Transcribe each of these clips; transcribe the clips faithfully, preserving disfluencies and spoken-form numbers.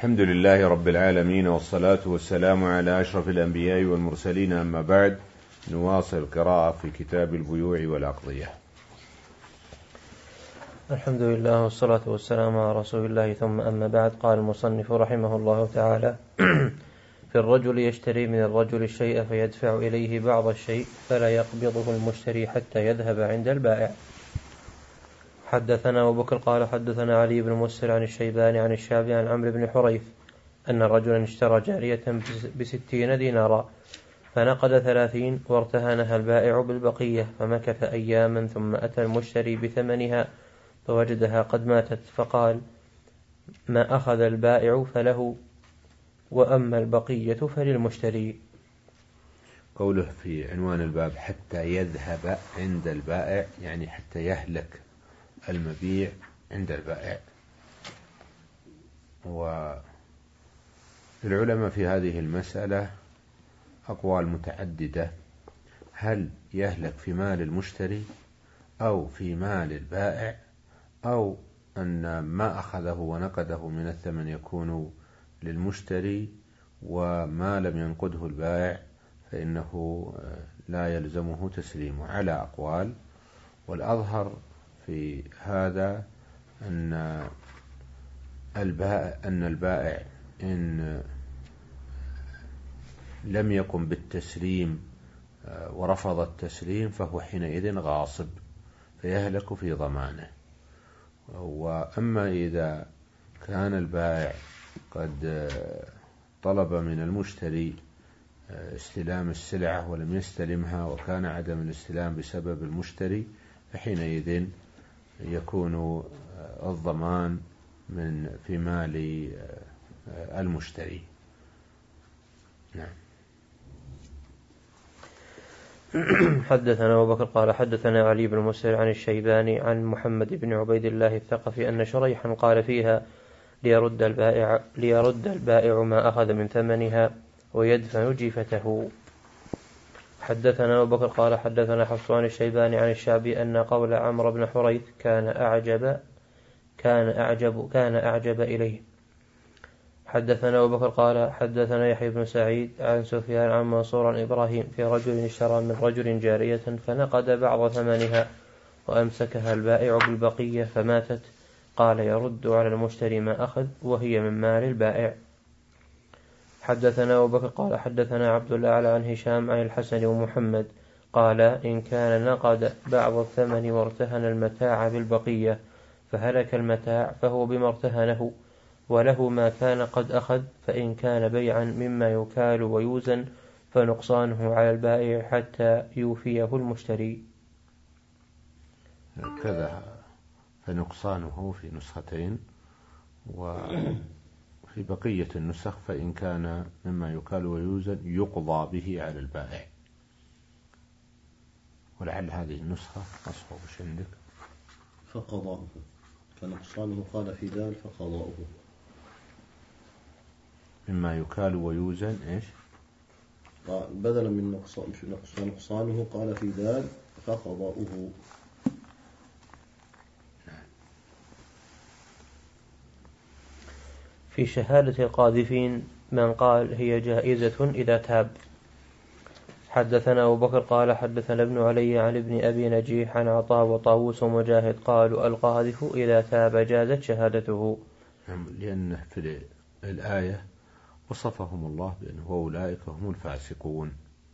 الحمد لله رب العالمين، والصلاة والسلام على أشرف الأنبياء والمرسلين، أما بعد. نواصل القراءة في كتاب البيوع والأقضية. الحمد لله والصلاة والسلام على رسول الله، ثم أما بعد. قال المصنف رحمه الله تعالى: في الرجل يشتري من الرجل الشيء فيدفع إليه بعض الشيء فلا يقبضه المشتري حتى يذهب عند البائع. حدثنا أبو بكر قال حدثنا علي بن مسهر عن الشيباني عن الشعبي عن عمرو بن حريث أن رجلا اشترى جارية بستين دينارا فنقد ثلاثين وارتهنها البائع بالبقية، فمكث أياما ثم أتى المشتري بثمنها فوجدها قد ماتت، فقال: ما أخذ البائع فله، وأما البقية فللمشتري. قوله في عنوان الباب حتى يذهب عند البائع، يعني حتى يهلك المبيع عند البائع. والعلماء في هذه المسألة أقوال متعددة: هل يهلك في مال المشتري أو في مال البائع، أو أن ما أخذه ونقده من الثمن يكون للمشتري وما لم ينقده البائع فإنه لا يلزمه تسليمه، على أقوال. والأظهر في هذا أن البائع أن البائع إن لم يقم بالتسليم ورفض التسليم فهو حينئذ غاصب فيهلك في ضمانه. وأما إذا كان البائع قد طلب من المشتري استلام السلعة ولم يستلمها، وكان عدم الاستلام بسبب المشتري، فحينئذ يكون الضمان من في مال المشتري. نعم. حدثنا أبو بكر قال حدثنا علي بن مسهر عن الشيباني عن محمد بن عبيد الله الثقفي أن شريحا قال فيها: ليرد البائع, ليرد البائع ما أخذ من ثمنها ويدفن جيفته. حدثنا أبو بكر قال حدثنا حفصان الشيباني عن الشعبي أن قول عمرو بن حريث كان أعجب كان أعجب كان أعجب إليه. حدثنا أبو بكر قال حدثنا يحيى بن سعيد عن سفيان عن منصور عن إبراهيم في رجل اشترى من رجل جارية فنقد بعض ثمنها وأمسكها البائع بالبقية فماتت، قال: يرد على المشتري ما أخذ وهي من مال البائع. حدثنا أبو بكر قال حدثنا عبد الأعلى عن هشام عن الحسن ومحمد قال: إن كان نقد بعض الثمن وارتهن المتاع بالبقية فهلك المتاع فهو بما ارتهنه، وله ما كان قد أخذ، فإن كان بيعا مما يكال ويوزن فنقصانه على البائع حتى يوفيه المشتري. كذا فنقصانه في نسختين، وفي بقية النسخ فإن كان مما يكال ويوزن يقضى به على البائع. ولعل هذه النسخة أصحب وش عندك؟ فقضاؤه، فنقصانه قال في ذلك فقضاؤه مما يكال ويوزن إيش؟ بدلا من نقصان نقصانه قال في ذلك فقضاؤه. في شهادة القاذفين من قال هي جائزة إذا تاب. حدثنا أبو بكر قال حدثنا ابن علي عن ابن أبي نجيح عن عطاء وطاووس ومجاهد قالوا: القاذف إذا تاب جازت شهادته. لأن في الآية وصفهم الله بأنه أولئك هم الفاسقون،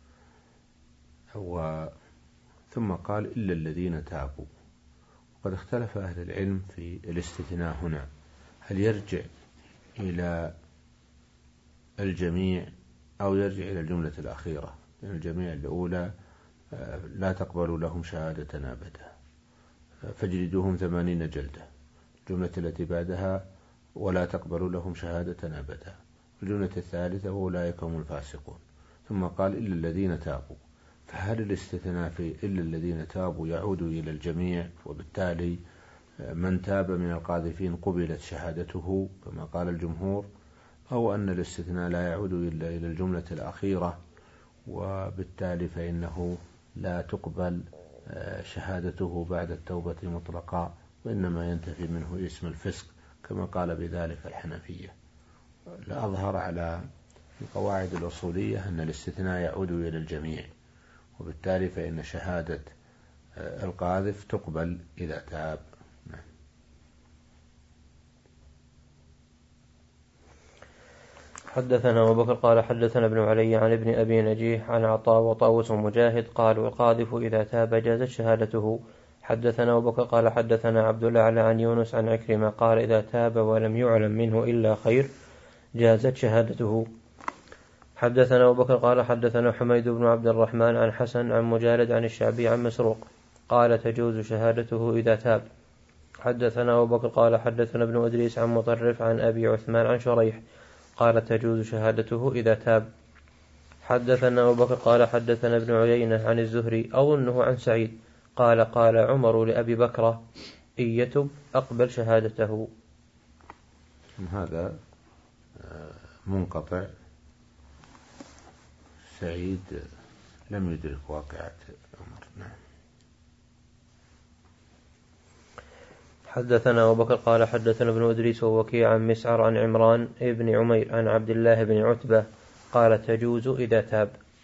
ثم قال: إلا الذين تابوا. وقد اختلف أهل العلم في الاستثناء هنا، هل يرجع إلى الجميع أو يرجع إلى الجملة الأخيرة؟ لأن الجميع الأولى لا تقبلوا لهم شهادة أبدا فاجلدوهم ثمانين جلدة، الجملة التي بعدها ولا تقبلوا لهم شهادة أبدا، الجملة الثالثة وأولئك هم الفاسقون، ثم قال: إلا الذين تابوا. فهل الاستثناء في إلا الذين تابوا يعود إلى الجميع، وبالتالي من تاب من القاذفين قبلت شهادته كما قال الجمهور، أو أن الاستثناء لا يعود إلا إلى الجملة الأخيرة وبالتالي فإنه لا تقبل شهادته بعد التوبة مطلقا، وإنما ينتفي منه اسم الفسق كما قال بذلك الحنفية. الأظهر على القواعد الأصولية أن الاستثناء يعود إلى الجميع، وبالتالي فإن شهادة القاذف تقبل إذا تاب. حدثنا أبو بكر قال حدثنا ابن علي عن ابن أبي نجيح عن عطاء وطاووس ومجاهد قالوا القاذف إذا تاب جازت شهادته. حدثنا أبو بكر قال حدثنا عبد الأعلى عن يونس عن عكرمة قال إذا تاب ولم يعلم منه إلا خير جازت شهادته. حدثنا أبو بكر قال حدثنا حميد بن عبد الرحمن عن حسن عن مجالد عن الشعبي عن مسروق قال تجوز شهادته إذا تاب. حدثنا أبو بكر قال حدثنا ابن أدريس عن مطرف عن أبي عثمان عن شريح قال تجوز شهادته إذا تاب. حدثنا أبو بكر قال حدثنا ابن عيينة عن الزهري أظنه عن سعيد قال قال عمر لأبي بكر إن يتب أقبل شهادته. هذا منقطع، سعيد لم يدرك واقعة عمر. نعم. حدثنا أبو بكر قال حدثنا ابن أدريس ووكيع عن مسعر عن عمران ابن عمير عن عبد الله بن عتبة قال تجوز إذا تاب.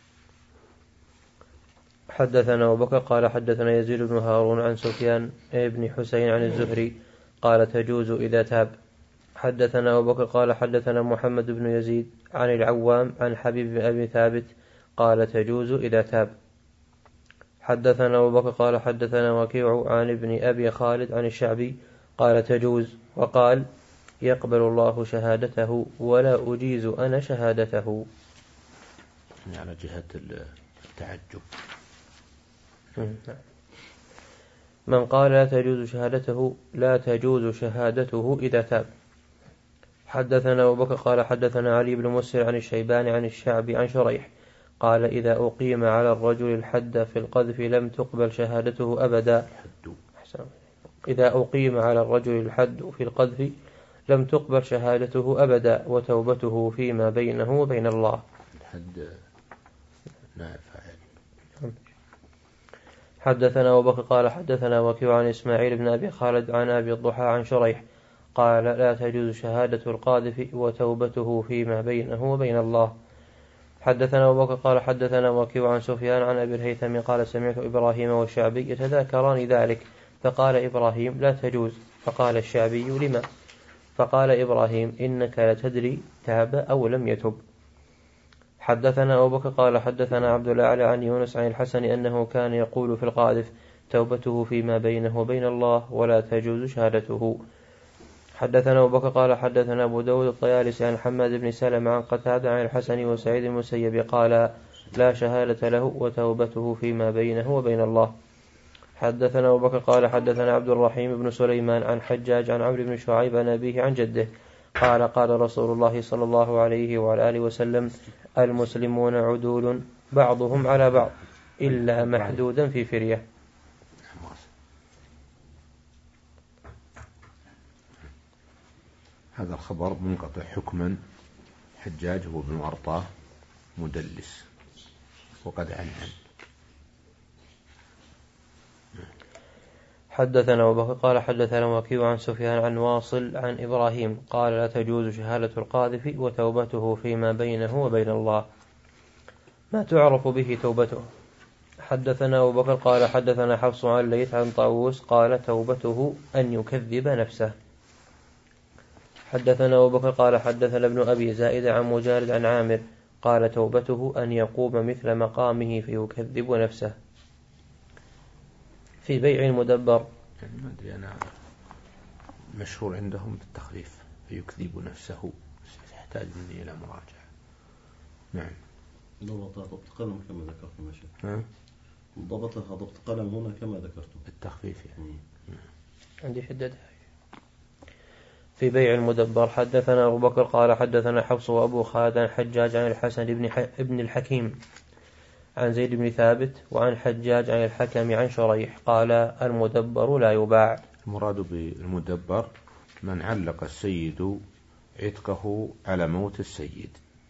حدثنا أبو بكر قال حدثنا يزيد بن هارون عن سفيان ابن حسين عن الزهري قال تجوز إذا تاب. حدثنا أبو بكر قال حدثنا محمد بن يزيد عن العوام عن حبيب بن أبي ثابت قال تجوز إذا تاب. حدثنا أبو بكر قال حدثنا وكيع عن ابن أبي خالد عن الشعبي قال تجوز وقال يقبل الله شهادته ولا أجيز أنا شهادته. على جهة التعجب. من قال لا تجوز شهادته لا تجوز شهادته إذا تاب. حدثنا أبو بكر قال حدثنا علي بن مسر عن الشيباني عن الشعبي عن شريح قال إذا أقيم على الرجل الحد في القذف لم تقبل شهادته أبدا. إذا أقيم على الرجل الحد في القذف لم تقبل شهادته أبدا وتوبته فيما بينه وبين الله. الحد نائب فاعل. حدثنا أبو بكر قال حدثنا وكيع عن إسماعيل بن أبي خالد عن أبي الضحى عن شريح قال لا تجوز شهادة القاذف وتوبته فيما بينه وبين الله. حدثنا أبو بكر قال حدثنا وكيع عن سفيان عن أبي الهيثم قال سمعت إبراهيم والشعبي يتذاكران ذلك فقال إبراهيم لا تجوز فقال الشعبي لما؟ فقال إبراهيم إنك لتدري تاب أو لم يتب. حدثنا أبو بكر قال حدثنا عبد الأعلى عن يونس عن الحسن أنه كان يقول في القاذف توبته فيما بينه وبين الله ولا تجوز شهادته. حدثنا أبو بكر قال حدثنا أبو داود الطيالسي عن حماد بن سلمة عن قتادة عن الحسن وسعيد المسيب قال لا شهادة له وتوبته فيما بينه وبين الله. حدثنا أبو بكر قال حدثنا عبد الرحيم بن سليمان عن حجاج عن عمرو بن شعيب عن أبيه عن جده قال قال رسول الله صلى الله عليه وعلى آله وسلم المسلمون عدول بعضهم على بعض إلا محدودا في فرية. هذا الخبر منقطع حكما. حجاج هو ابن أرطاه مدلس وقد عنعن. حدثنا أبو بكر قال حدثنا وكيع عن سفيان عن واصل عن إبراهيم قال لا تجوز شهادة القاذف وتوبته فيما بينه وبين الله ما تعرف به توبته. حدثنا أبو بكر قال حدثنا حفص عن الليث عن طاووس قال توبته أن يكذب نفسه. حدثنا أبو بكر قال حدثنا ابن أبي زائد عن مجالد عن عامر قال توبته أن يقوم مثل مقامه فيكذب نفسه. في بيع المدبر يعني ما أدري أنا مشهور عندهم بالتخفيف فيكذب نفسه يحتاج مني إلى مراجعة. نعم. ضبطها ضبط قلم كما ذكرت ماشي. ضبطها ضبط قلم هنا كما ذكرت بالتخفيف يعني. عندي حددها. في بيع المدبر حدثنا أبو بكر قال حدثنا حفص وأبو خالد عن حجاج عن الحسن بن ابن الحكيم عن زيد بن ثابت وعن حجاج عن الحكم عن شريح قال المدبر لا يباع. المراد بالمدبر من علق السيد عتقه على موت السيد،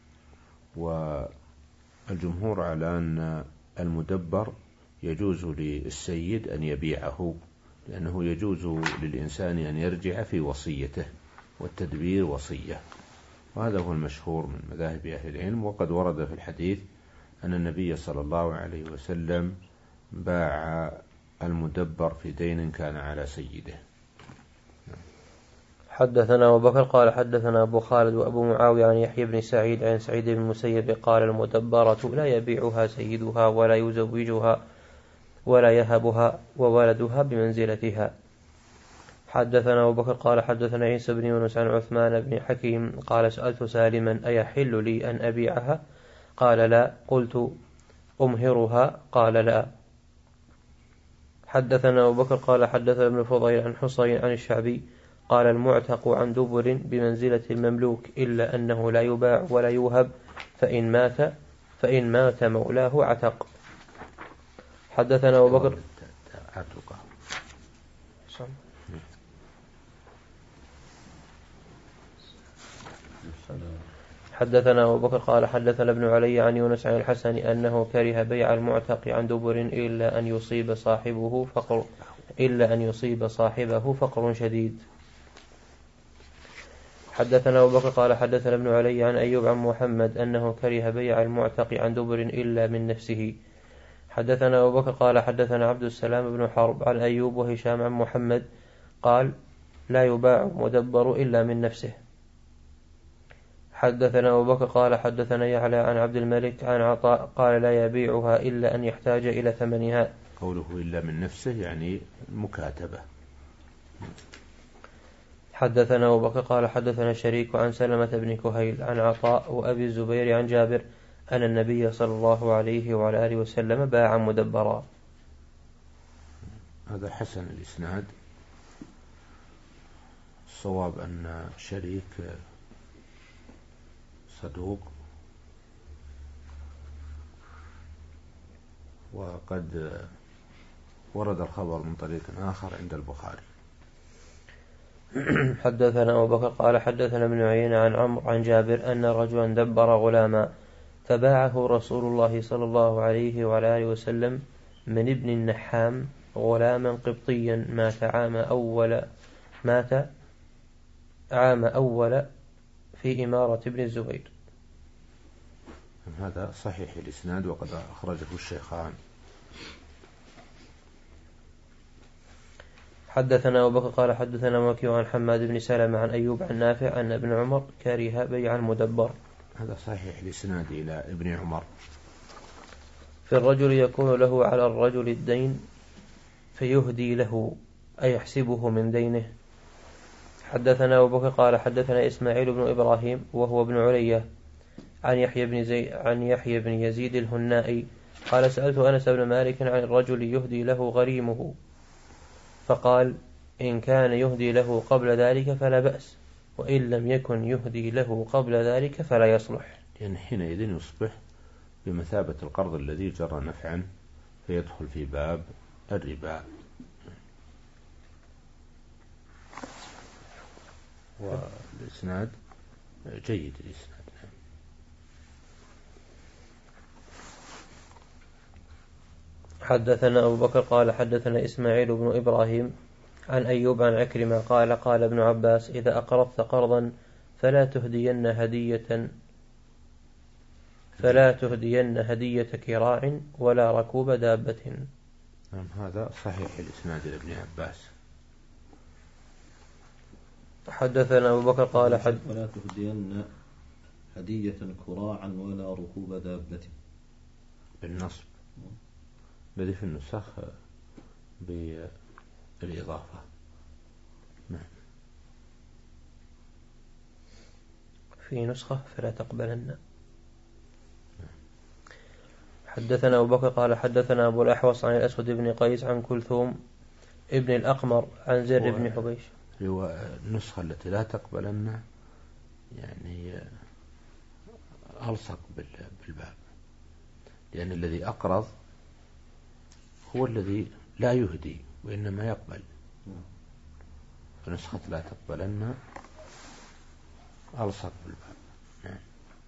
والجمهور على أن المدبر يجوز للسيد أن يبيعه لأنه يجوز للإنسان أن يرجع في وصيته والتدبير وصية، وهذا هو المشهور من مذاهب أهل العلم. وقد ورد في الحديث أن النبي صلى الله عليه وسلم باع المدبر في دين كان على سيده. حدثنا أبو بكر قال حدثنا أبو خالد وأبو معاوية عن يحيى بن سعيد عن سعيد بن المسيب قال المدبرة لا يبيعها سيدها ولا يزوجها ولا يهبها وولدها بمنزلتها. حدثنا أبو بكر قال حدثنا عيسى بن يونس عن عثمان بن حكيم قال سألت سالما أيحل لي أن أبيعها؟ قال لا. قلت أمهرها؟ قال لا. حدثنا أبو بكر قال حدثنا ابن الفضيل عن حصين عن الشعبي قال المعتق عن دبر بمنزلة المملوك إلا أنه لا يباع ولا يوهب فإن مات فإن مات مولاه عتق. حدثنا أبو بكر حدثنا أبو بكر قال حدثنا ابن علي عن يونس عن الحسن أنه كره بيع المعتق عن دبر إلا أن يصيب صاحبه فقر إلا أن يصيب صاحبه فقر شديد. حدثنا أبو بكر قال حدثنا ابن علي عن أيوب عن محمد أنه كره بيع المعتق عن دبر إلا من نفسه. حدثنا أبو بكر قال حدثنا عبد السلام بن حرب عن أيوب وهشام عن محمد قال لا يباع مدبر إلا من نفسه. حدثنا أبو بكر قال حدثنا يعلى عن عبد الملك عن عطاء قال لا يبيعها إلا أن يحتاج إلى ثمنها. قوله إلا من نفسه يعني مكاتبة. حدثنا أبو بكر قال حدثنا شريك عن سلمة بن كهيل عن عطاء وأبي الزبير عن جابر أن النبي صلى الله عليه وعلى آله وسلم باع مدبرا. هذا حسن الإسناد. الصواب أن شريك صدوق وقد ورد الخبر من طريق آخر عند البخاري. حدثنا أبو بكر قال حدثنا ابن عيينة عن عمرو عن جابر أن رجلا دبر غلاما فباعه رسول الله صلى الله عليه وعلى آله وسلم من ابن النحام غلاما قبطيا مات عام أول مات عام أول في إمارة ابن الزبير. هذا صحيح الإسناد وقد أخرجه الشيخان. حدثنا أبو بكر قال حدثنا وكيع عن حماد بن سلمة عن أيوب عن نافع أن ابن عمر كره بيع المدبر. هذا صحيح الإسناد إلى ابن عمر. في الرجل يكون له على الرجل الدين فيهدي له أيحسبه من دينه. حدثنا أبو بكر قال حدثنا إسماعيل بن إبراهيم وهو ابن علية عن يحيى بن زي عن يحيى بن يزيد الهنائي قال سألت أنس بن مالك عن الرجل يهدي له غريمه فقال إن كان يهدي له قبل ذلك فلا بأس وإن لم يكن يهدي له قبل ذلك فلا يصلح. يعني حينئذ يصبح بمثابة القرض الذي جرى نفعا فيدخل في باب الربا. والإسناد جيد الإسناد. حدثنا أبو بكر قال حدثنا إسماعيل بن إبراهيم عن أيوب عن عكرمة قال قال ابن عباس إذا أقرضت قرضا فلا تهدين هدية فلا تهدين هدية كراع ولا ركوب دابة. نعم هذا صحيح الإسناد لابن عباس. حدثنا أبو بكر قال حد ولا تهدين هدية كراعا ولا ركوب دابة بالنصب الذي في النسخ بالإضافة. نعم. في نسخة فلا تقبلن. حدثنا أبو بكر قال حدثنا أبو الأحوص عن الأسود بن قيس عن كلثوم ابن الأقمر عن زر بن حبيش. هو النسخة التي لا تقبلن يعني ألصق بالباب لأن الذي أقرض هو الذي لا يهدي وإنما يقبل. فنسخة لا تقبلن ألصق بالباب. نعم.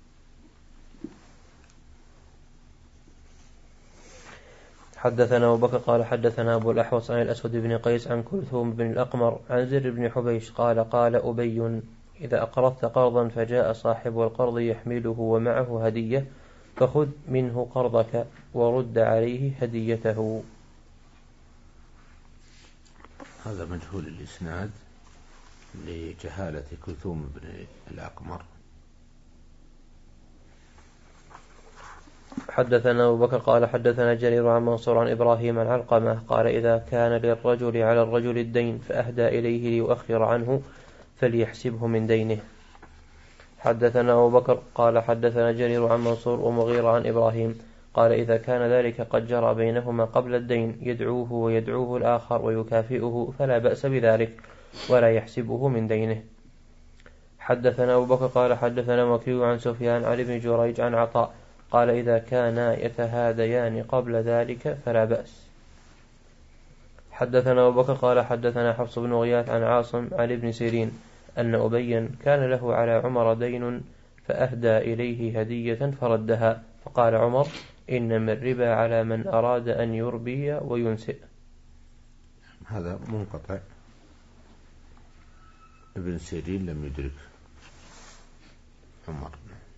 حدثنا أبو بكر قال حدثنا أبو الأحوص عن الأسود بن قيس عن كلثوم بن الأقمر عن زر بن حبيش قال قال أبي إذا أقرضت قرضا فجاء صاحب القرض يحمله ومعه هدية فخذ منه قرضك ورد عليه هديته. هذا مجهول الإسناد لجهالة كلثوم بن الأقمر. حدثنا أبو بكر قال حدثنا جرير عن منصور عن إبراهيم عن علقمة قال إذا كان للرجل على الرجل الدين فأهدى إليه ليؤخر عنه فليحسبه من دينه. حدثنا أبو بكر قال حدثنا جرير عن منصور ومغيرة عن إبراهيم قال إذا كان ذلك قد جرى بينهما قبل الدين يدعوه ويدعوه الآخر ويكافئه فلا بأس بذلك ولا يحسبه من دينه. حدثنا أبو بكر قال حدثنا وكيع عن سفيان عن ابن جريج عن عطاء قال إذا كانا يتهاديان قبل ذلك فلا بأس. حدثنا أبو بكر قال حدثنا حفص بن غياث عن عاصم عن ابن سيرين أن أبيا كان له على عمر دين فأهدى إليه هدية فردها فقال عمر إنما الربا على من أراد أن يربي وينسئ. هذا منقطع، ابن سيرين لم يدرك عمر.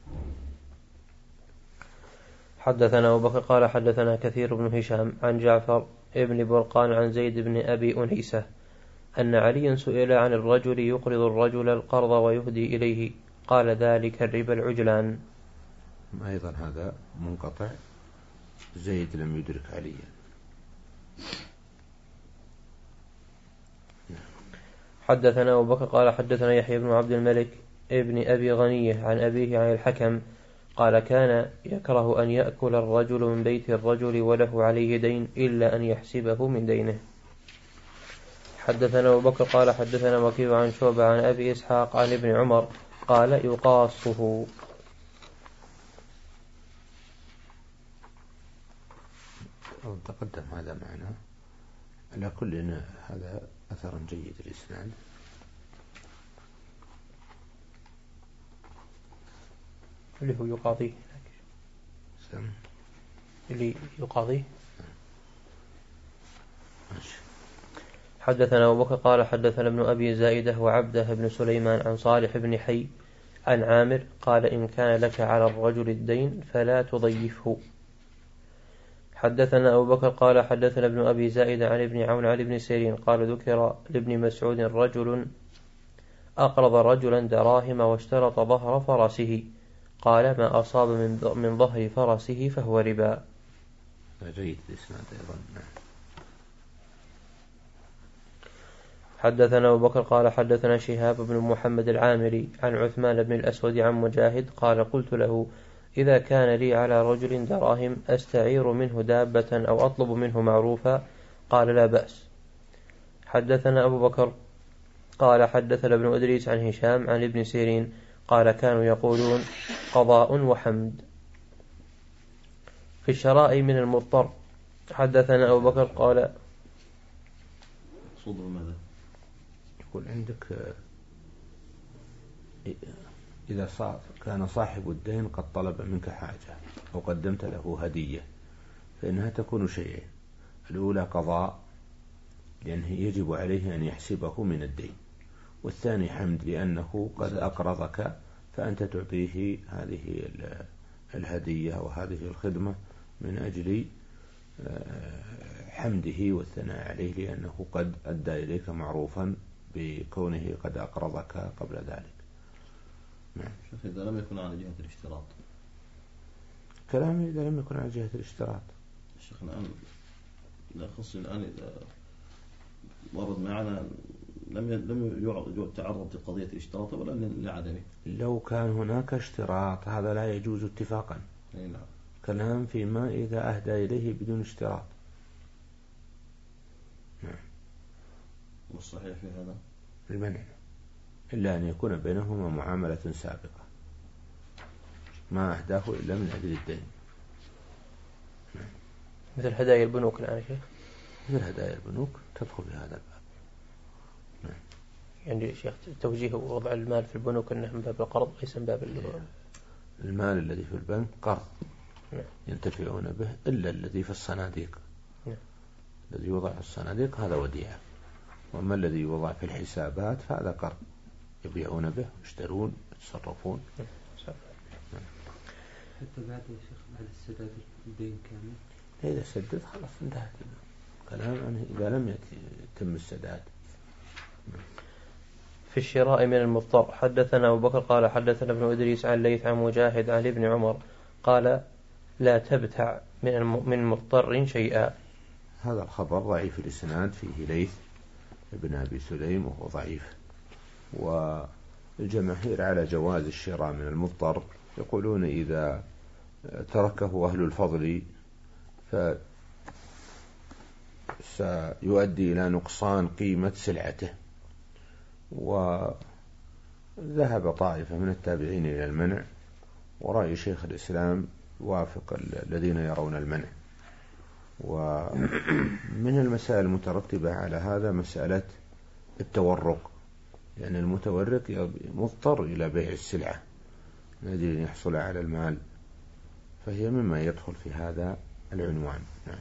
حدثنا أبو بكر قال حدثنا كثير بن هشام عن جعفر ابن برقان عن زيد بن أبي أنيسة أن عليا سئل عن الرجل يقرض الرجل القرض ويهدي إليه قال ذلك الربا العجلان. أيضا هذا منقطع، زيد لم يدرك عليا. حدثنا أبو بكر قال حدثنا يحيى بن عبد الملك ابن أبي غنية عن أبيه عن الحكم قال كان يكره أن يأكل الرجل من بيت الرجل وله عليه دين إلا أن يحسبه من دينه. حدثنا أبو بكر قال حدثنا وكيع عن شعبة عن أبي إسحاق عن ابن عمر قال يقاصه. تقدم هذا معنا. على كل هذا أثر جيد الإسناد. اللي هو يقاضيه سم. اللي يقاضيه. حدثنا أبو بكر قال حدثنا ابن أبي زائدة وعبده بن سليمان عن صالح بن حي عن عامر قال إن كان لك على الرجل الدين فلا تضيفه. حدثنا أبو بكر قال حدثنا ابن أبي زائدة عن ابن عون عن ابن سيرين قال ذكر لابن مسعود رجل أقرض رجلا دراهم واشترط ظهر فرسه قال ما أصاب من من ظهر فرسه فهو ربا. جيد الإسناد أيضا. حدثنا أبو بكر قال حدثنا شهاب بن محمد العامري عن عثمان بن الأسود عن مجاهد قال قلت له إذا كان لي على رجل دراهم أستعير منه دابة أو أطلب منه معروفا قال لا بأس. حدثنا أبو بكر قال حدثنا ابن أدريس عن هشام عن ابن سيرين قال كانوا يقولون قضاء وحمد في الشراء من المضطر. حدثنا أبو بكر قال صدر ماذا يقول عندك إذا صار كان صاحب الدين قد طلب منك حاجة أو قدمت له هدية فإنها تكون شيئين. الأولى قضاء لأنه يجب عليه أن يحسبه من الدين، والثاني حمد لأنه قد أقرضك فأنت تعطيه هذه الهدية وهذه الخدمة من أجل حمده والثناء عليه لأنه قد أدى إليك معروفا بكونه قد أقرضك قبل ذلك. نعم. شيخ إذا لم يكن على جهة الاشتراط كلامي إذا لم يكن على جهة الاشتراط الشيخ الآن لا خص الآن إذا ورد معنا لم لم يتعرض لقضية الاشتراط ولا لعدمه. لو كان هناك اشتراط هذا لا يجوز اتفاقا. نعم. كلام فيما إذا أهدى إليه بدون اشتراط. نعم. والصحيح في هذا المنع إلا أن يكون بينهما معاملة سابقة ما أهداه إلا من أجل الدين. نعم. مثل هدايا البنوك الآن شيخ. مثل هدايا البنوك تدخل في هذا الباب. نعم. يعني شيخ توجيه وضع المال في البنوك أنه من باب القرض ليس من باب اللغة. المال الذي في البنك قرض نعم. ينتفعون به إلا الذي في الصناديق. نعم. الذي يوضع في الصناديق هذا وديعة، وما الذي يوضع في الحسابات فهذا قرض. يبيعون به يشترون يتصرفون. حتى بعد يا شيخ بعد السداد الدين كامل إذا سدد خلاص انتهت الكلام عنه إذا لم يتم السداد. في الشراء من المضطر. حدثنا أبو بكر قال حدثنا ابن إدريس عن ليث عن مجاهد عن ابن عمر قال لا تبتع من من مضطر شيئا. هذا الخبر ضعيف الإسناد، فيه ليث ابن أبي سليم وهو ضعيف، والجماهير على جواز الشراء من المضطر، يقولون إذا تركه أهل الفضل فسيؤدي إلى نقصان قيمة سلعته. وذهب طائفة من التابعين إلى المنع، ورأي شيخ الإسلام وافق الذين يرون المنع. ومن المسائل المترتبة على هذا مسألة التورق، لأن يعني المتورق مضطر إلى بيع السلعة الذي يحصل على المال، فهي مما يدخل في هذا العنوان. نعم.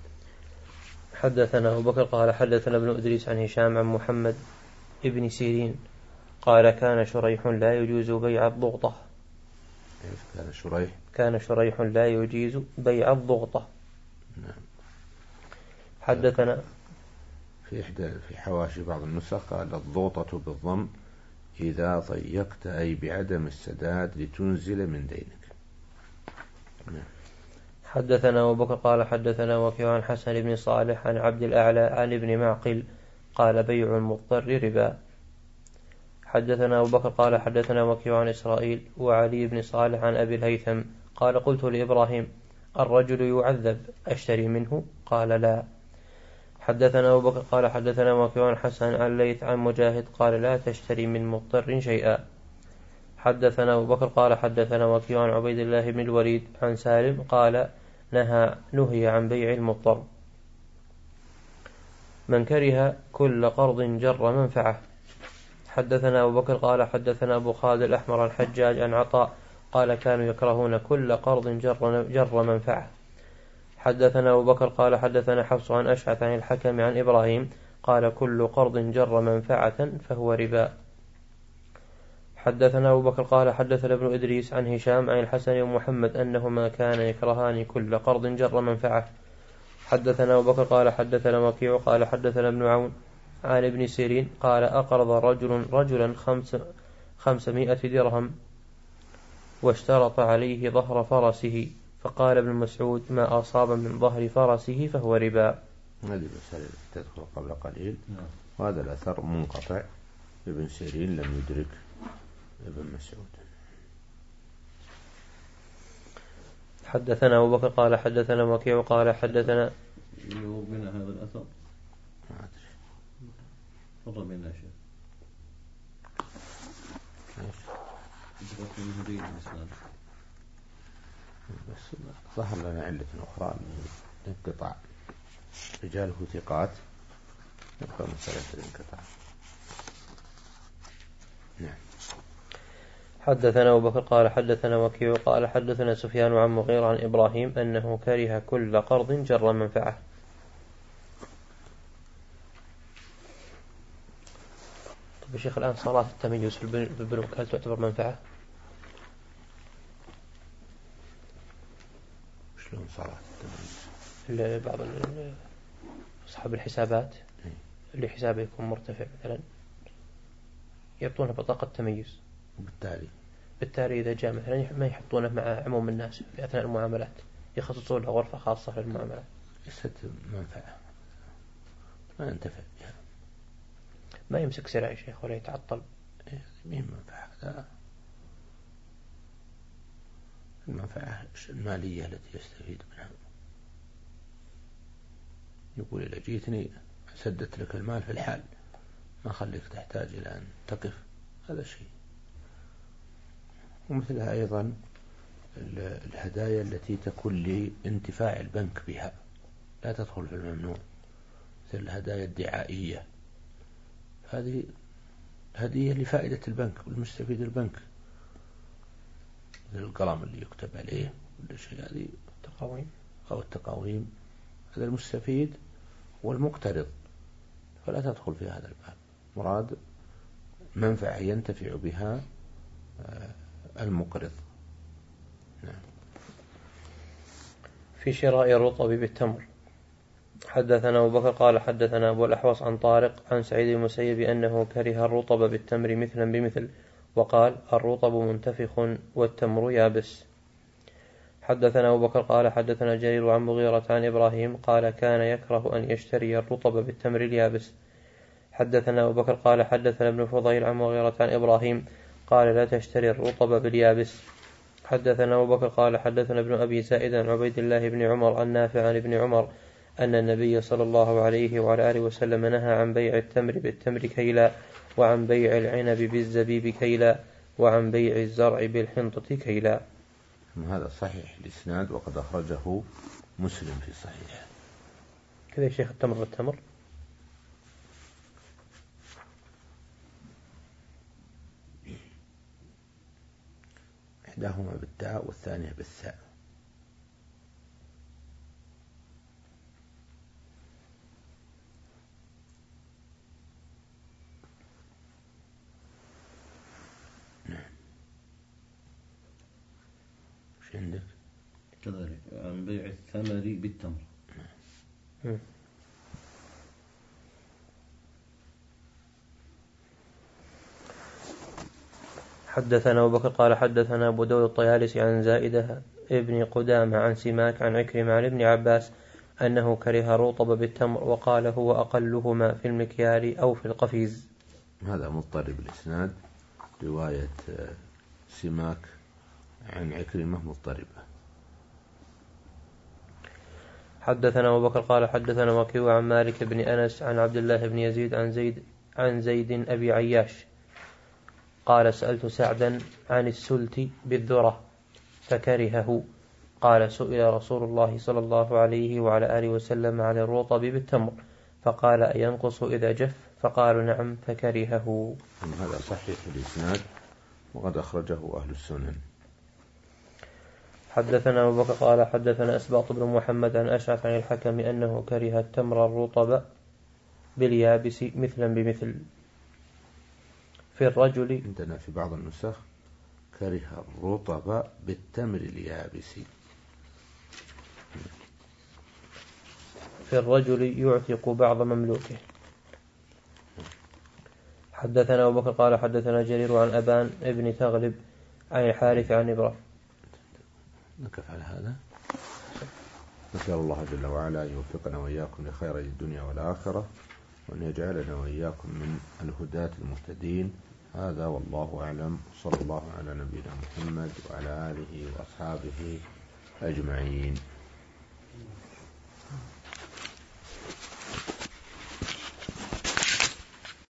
حدثنا أبو بكر قال حدثنا ابن إدريس عن هشام عن محمد ابن سيرين قال كان شريح لا يجوز بيع الضغطة. كان شريح كان شريح لا يجيز بيع الضغطة. نعم. حدثنا في إحدى في حواشي بعض النسخ قال الضغطة بالضم إذا ضيقت أي بعدم السداد لتنزل من دينك. نعم. حدثنا أبو بكر قال حدثنا وكيع عن حسن بن صالح عن عبد الأعلى عن ابن معقل قال بيع المضطر ربا. حدثنا أبو بكر قال حدثنا وكيع عن إسرائيل وعلي بن صالح عن أبي الهيثم قال قلت لإبراهيم الرجل يعذب أشتري منه؟ قال لا. حدثنا أبو بكر قال حدثنا وكيع عن حسن عن ليث عن مجاهد قال لا تشتري من مضطر شيئا. حدثنا أبو بكر قال حدثنا وكيع عن عبيد الله بن الوليد عن سالم قال نهى نهي عن بيع المضطر من كره كل قرض جر منفعة. حدثنا أبو بكر قال حدثنا أبو خالد الأحمر الحجاج عن عطاء قال كانوا يكرهون كل قرض جر, جر منفعة. حدثنا أبو بكر قال حدثنا حفص عن أشعث عن الحكم عن إبراهيم قال كل قرض جر منفعة فهو ربا. حدثنا أبو بكر قال حدثنا ابن إدريس عن هشام عن الحسن ومحمد أنهما كان يكرهان كل قرض جر منفعة. حدثنا أبو بكر قال حدثنا وكيع قال حدثنا ابن عون عن ابن سيرين قال أقرض رجل رجلا خمس خمسمائة درهم واشترط عليه ظهر فرسه فقال ابن مسعود ما أصاب من ظهر فرسه فهو ربا. هذه مسألة تدخل قبل قليل، وهذا الأثر منقطع، ابن سيرين لم يدرك ابن مسعود. حدثنا أبو بكر قال حدثنا وكيع قال حدثنا من هذا الأثر ما أدري فضل منا شيء بس ظهر لنا علة أخرى من الانقطاع، رجاله ثقات، نبقى مسألة الانقطاع. نعم. حدثنا أبو بكر قال حدثنا وكيع قال حدثنا سفيان عن مغيرة عن إبراهيم أنه كره كل قرض جر منفعة. طيب يا شيخ الآن صلاة التميز في البنوك هل تعتبر منفعة؟ شلون صلاة التميز؟ بعض أصحاب الحسابات اللي حسابه يكون مرتفع مثلا يعطونه بطاقة تميز، وبالتالي بالتالي إذا جاء مثلا ما يحطونه مع عموم الناس في أثناء المعاملات، يخصصون له غرفة خاصة للمعاملات. ليست منفعة، ما ينتفع بها، ما يمسك سرعة يا شيخ ولا يتعطل. مين منفعة؟ لا، المنفعة المالية التي يستفيد منها. يقول إذا جيتني سدت لك المال في الحال، ما خليك تحتاج إلى أن تقف، هذا شيء. ومثلها أيضا الهدايا التي تكون لانتفاع البنك بها لا تدخل في الممنوع، مثل الهدايا الدعائية، هذه هدية لفائدة البنك والمستفيد البنك، مثل القلم اللي يكتب عليه ولا شيء، هذه تقاويم أو التقاويم، هذا المستفيد والمقترض، فلا تدخل في هذا الباب. مراد منفعة ينتفع بها المقرض. نعم. في شراء الرطب بالتمر. حدثنا أبو بكر قال حدثنا أبو الأحوص عن طارق عن سعيد المسيب أنه كره الرطب بالتمر مثلا بمثل، وقال الرطب منتفخ والتمر يابس. حدثنا أبو بكر قال حدثنا جرير عن مغيرة عن إبراهيم قال كان يكره أن يشتري الرطب بالتمر اليابس. حدثنا أبو بكر قال حدثنا ابن فضيل عن مغيرة عن إبراهيم قال لا تشتري الرطب باليابس. حدثنا أبو بكر قال حدثنا ابن أبي زائد عن عبيد الله بن عمر عن نافع عن ابن عمر أن النبي صلى الله عليه وعلى آله وسلم نهى عن بيع التمر بالتمر كيلا، وعن بيع العنب بالزبيب كيلا، وعن بيع الزرع بالحنطة كيلا. هذا صحيح الإسناد وقد أخرجه مسلم في صحيح. كذا يا شيخ التمر بالتمر. إحداهما بالتاء والثانية بالثاء. وش عندك؟ كذلك عن بيع الثمر بالتمر. م. حدثنا أبو بكر قال حدثنا أبو داود الطيالسي عن زائدة ابن قدامة عن سماك عن عكرمة عن ابن عباس أنه كره الرطب بالتمر وقال هو أقلهما في المكيال أو في القفيز. هذا مضطرب الإسناد، رواية سماك عن عكرمة مضطربة. حدثنا أبو بكر قال حدثنا وكيع عن مالك بن أنس عن عبد الله بن يزيد عن زيد عن زيد أبي عياش قال سألت سعدا عن السلت بالذرة فكرهه. قال سئل رسول الله صلى الله عليه وعلى آله وسلم عن الرطب بالتمر فقال أينقص إذا جف؟ فقالوا نعم فكرهه. هذا صحيح الإسناد وقد أخرجه أهل السنن. حدثنا أبو بكر قال حدثنا أسباط بن محمد عن أشعث عن الحكم أنه كره التمر الرطب باليابس مثلا بمثل. في الرجل عندنا في بعض النسخ كره الرطب بالتمر اليابس. في الرجل يعتق بعض مملوكه. حدثنا أبو بكر قال حدثنا جرير عن أبان ابن تغلب عن الحارث عن إبراهيم. نكف على هذا. نسأل الله جل وعلا أن يوفقنا وإياكم لخير الدنيا والآخرة، وأن يجعلنا وإياكم من الهداة المهتدين. هذا والله أعلم، صلى الله على نبينا محمد وعلى آله وأصحابه أجمعين.